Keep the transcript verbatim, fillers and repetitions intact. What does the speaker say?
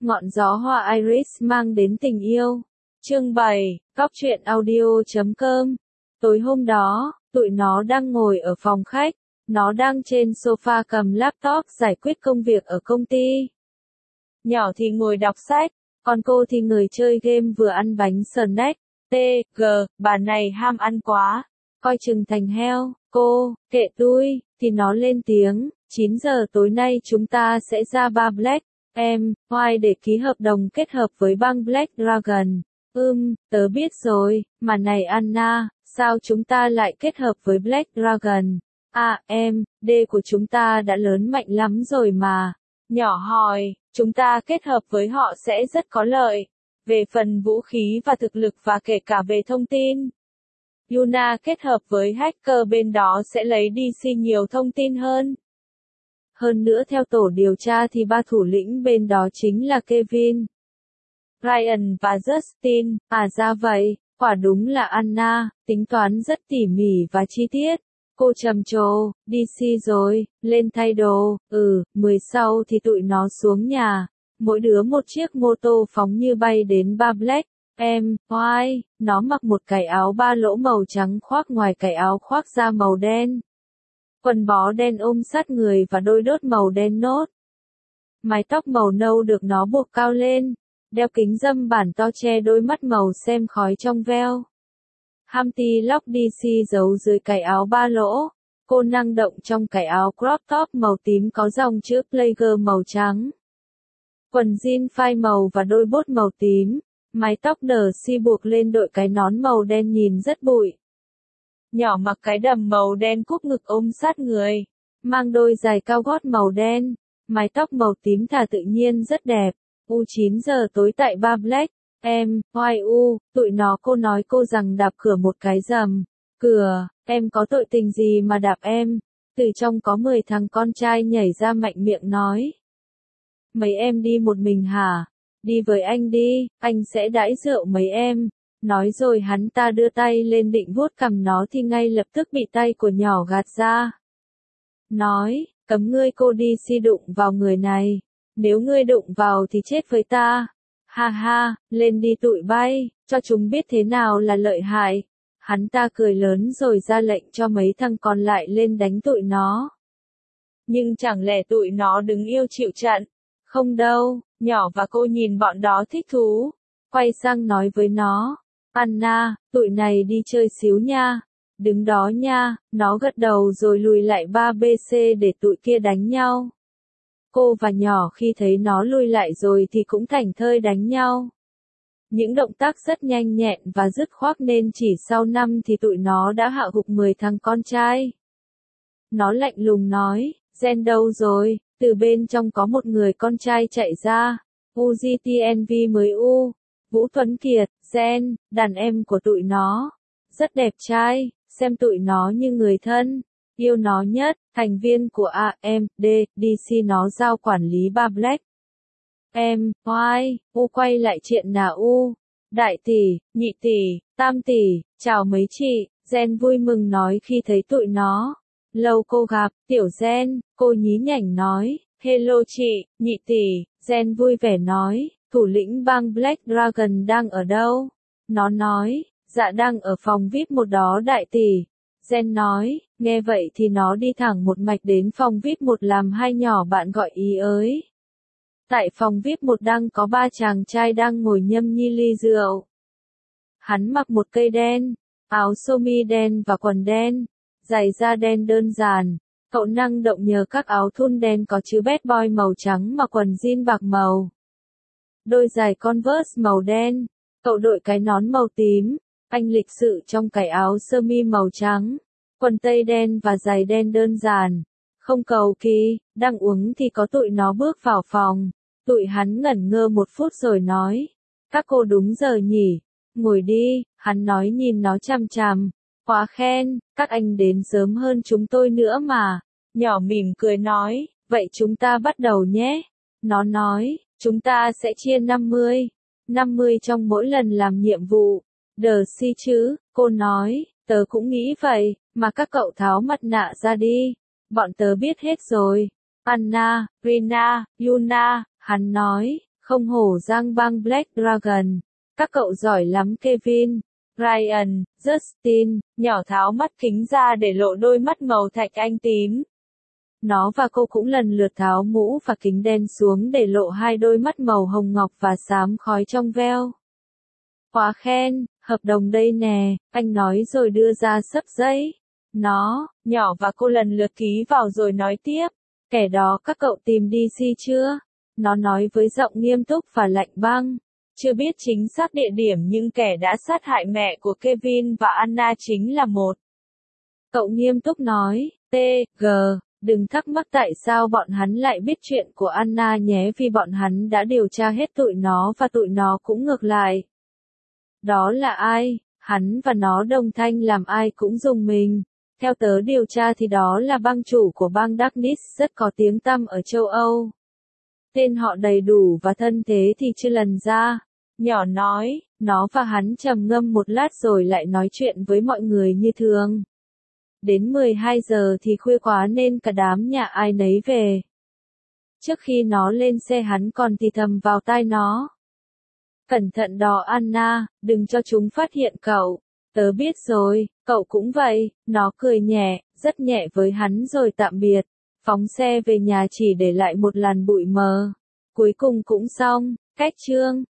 Ngọn gió hoa Iris mang đến tình yêu. Chương bảy, Cóc truyện audio chấm com. Tối hôm đó, tụi nó đang ngồi ở phòng khách. Nó đang trên sofa cầm laptop giải quyết công việc ở công ty. Nhỏ thì ngồi đọc sách, còn cô thì người chơi game vừa ăn bánh snack. T, G, bà này ham ăn quá. Coi chừng thành heo. Cô, kệ tui, thì nó lên tiếng. chín giờ tối nay chúng ta sẽ ra bar Black em, White để ký hợp đồng kết hợp với bang Black Dragon. Ừm, tớ biết rồi, mà này Anna, sao chúng ta lại kết hợp với Black Dragon? À, em, D của chúng ta đã lớn mạnh lắm rồi mà. Nhỏ hỏi, chúng ta kết hợp với họ sẽ rất có lợi. Về phần vũ khí và thực lực và kể cả về thông tin. Yuna kết hợp với hacker bên đó sẽ lấy đi xê nhiều thông tin hơn. Hơn nữa theo tổ điều tra thì ba thủ lĩnh bên đó chính là Kevin, Ryan và Justin. À ra vậy, quả đúng là Anna, tính toán rất tỉ mỉ và chi tiết. Cô trầm trồ, đi xê rồi, lên thay đồ, ừ, mười sau thì tụi nó xuống nhà. Mỗi đứa một chiếc mô tô phóng như bay đến bar Black em, White. Nó mặc một cái áo ba lỗ màu trắng khoác ngoài cái áo khoác da màu đen. Quần bó đen ôm sát người và đôi đốt màu đen nốt. Mái tóc màu nâu được nó buộc cao lên. Đeo kính râm bản to che đôi mắt màu xem khói trong veo. Humpty Lock đê xê giấu dưới cái áo ba lỗ. Cô năng động trong cái áo crop top màu tím có dòng chữ Player màu trắng. Quần jean phai màu và đôi bốt màu tím. Mái tóc đờ si buộc lên đội cái nón màu đen nhìn rất bụi. Nhỏ mặc cái đầm màu đen cúp ngực ôm sát người. Mang đôi giày cao gót màu đen. Mái tóc màu tím thả tự nhiên rất đẹp. U chín giờ tối tại bar Black em, White U, tụi nó cô nói cô rằng đạp cửa một cái rầm. Cửa, em có tội tình gì mà đạp em? Từ trong có mười thằng con trai nhảy ra mạnh miệng nói. Mấy em đi một mình hả? Đi với anh đi, anh sẽ đãi rượu mấy em. Nói rồi hắn ta đưa tay lên định vuốt cằm nó thì ngay lập tức bị tay của nhỏ gạt ra. Nói, cấm ngươi cô đi xi đụng vào người này. Nếu ngươi đụng vào thì chết với ta. Ha ha, lên đi tụi bay, cho chúng biết thế nào là lợi hại. Hắn ta cười lớn rồi ra lệnh cho mấy thằng còn lại lên đánh tụi nó. Nhưng chẳng lẽ tụi nó đứng yêu chịu trận? Không đâu, nhỏ và cô nhìn bọn đó thích thú. Quay sang nói với nó. Anna, tụi này đi chơi xíu nha. Đứng đó nha, nó gật đầu rồi lùi lại ba bê xê để tụi kia đánh nhau. Cô và nhỏ khi thấy nó lùi lại rồi thì cũng thảnh thơi đánh nhau. Những động tác rất nhanh nhẹn và dứt khoát nên chỉ sau năm thì tụi nó đã hạ gục mười thằng con trai. Nó lạnh lùng nói, Zen đâu rồi? Từ bên trong có một người con trai chạy ra. u giê tê en vê mới U. Vũ Tuấn Kiệt, Zen, đàn em của tụi nó. Rất đẹp trai, xem tụi nó như người thân. Yêu nó nhất, thành viên của a em đê, đê xê nó giao quản lý bar Black em, White, U quay lại chuyện nà U. Đại tỷ, nhị tỷ, tam tỷ, chào mấy chị, Zen vui mừng nói khi thấy tụi nó. Lâu cô gặp, tiểu Zen, cô nhí nhảnh nói, hello chị, nhị tỷ, Zen vui vẻ nói, thủ lĩnh bang Black Dragon đang ở đâu? Nó nói, dạ đang ở phòng vi ai pi một đó đại tỷ. Zen nói, nghe vậy thì nó đi thẳng một mạch đến phòng vi ai pi một làm hai nhỏ bạn gọi ý ới. Tại phòng vi ai pi một đang có ba chàng trai đang ngồi nhâm nhi ly rượu. Hắn mặc một cây đen, áo sơ mi đen và quần đen, giày da đen đơn giản. Cậu năng động nhờ các áo thun đen có chữ bad boy màu trắng mà quần jean bạc màu. Đôi giày Converse màu đen. Cậu đội cái nón màu tím. Anh lịch sự trong cái áo sơ mi màu trắng, quần tây đen và giày đen đơn giản. Không cầu kỳ, đang uống thì có tụi nó bước vào phòng. Tụi hắn ngẩn ngơ một phút rồi nói. Các cô đúng giờ nhỉ? Ngồi đi, hắn nói nhìn nó chằm chằm. Quá khen, các anh đến sớm hơn chúng tôi nữa mà. Nhỏ mỉm cười nói, vậy chúng ta bắt đầu nhé. Nó nói, chúng ta sẽ chia năm mươi. năm mươi trong mỗi lần làm nhiệm vụ. Đờ si chứ, cô nói, tớ cũng nghĩ vậy, mà các cậu tháo mặt nạ ra đi. Bọn tớ biết hết rồi. Anna, Rina, Yuna, hắn nói, Không hổ danh bang Black Dragon. Các cậu giỏi lắm Kevin. Ryan, Justin, nhỏ tháo mắt kính ra để lộ đôi mắt màu thạch anh tím. Nó và cô cũng lần lượt tháo mũ và kính đen xuống để lộ hai đôi mắt màu hồng ngọc và xám khói trong veo. Quá khen, hợp đồng đây nè, anh nói rồi đưa ra xấp giấy. Nó, nhỏ và cô lần lượt ký vào rồi nói tiếp. Kẻ đó các cậu tìm đê xê chưa? Nó nói với giọng nghiêm túc và lạnh băng. Chưa biết chính xác địa điểm nhưng kẻ đã sát hại mẹ của Kevin và Anna chính là một. Cậu nghiêm túc nói, T G, đừng thắc mắc tại sao bọn hắn lại biết chuyện của Anna nhé vì bọn hắn đã điều tra hết tụi nó và tụi nó cũng ngược lại. Đó là ai? Hắn và nó đồng thanh làm ai cũng rùng mình. Theo tớ điều tra thì đó là bang chủ của bang Darkness rất có tiếng tăm ở châu Âu. Tên họ đầy đủ và thân thế thì chưa lần ra. Nhỏ nói, nó và hắn trầm ngâm một lát rồi lại nói chuyện với mọi người như thường. Đến mười hai giờ thì khuya quá nên cả đám nhà ai nấy về. Trước khi nó lên xe hắn còn thì thầm vào tai nó. Cẩn thận đó Anna, đừng cho chúng phát hiện cậu. Tớ biết rồi, cậu cũng vậy. Nó cười nhẹ, rất nhẹ với hắn rồi tạm biệt. Phóng xe về nhà chỉ để lại một làn bụi mờ. Cuối cùng cũng xong, cách chương.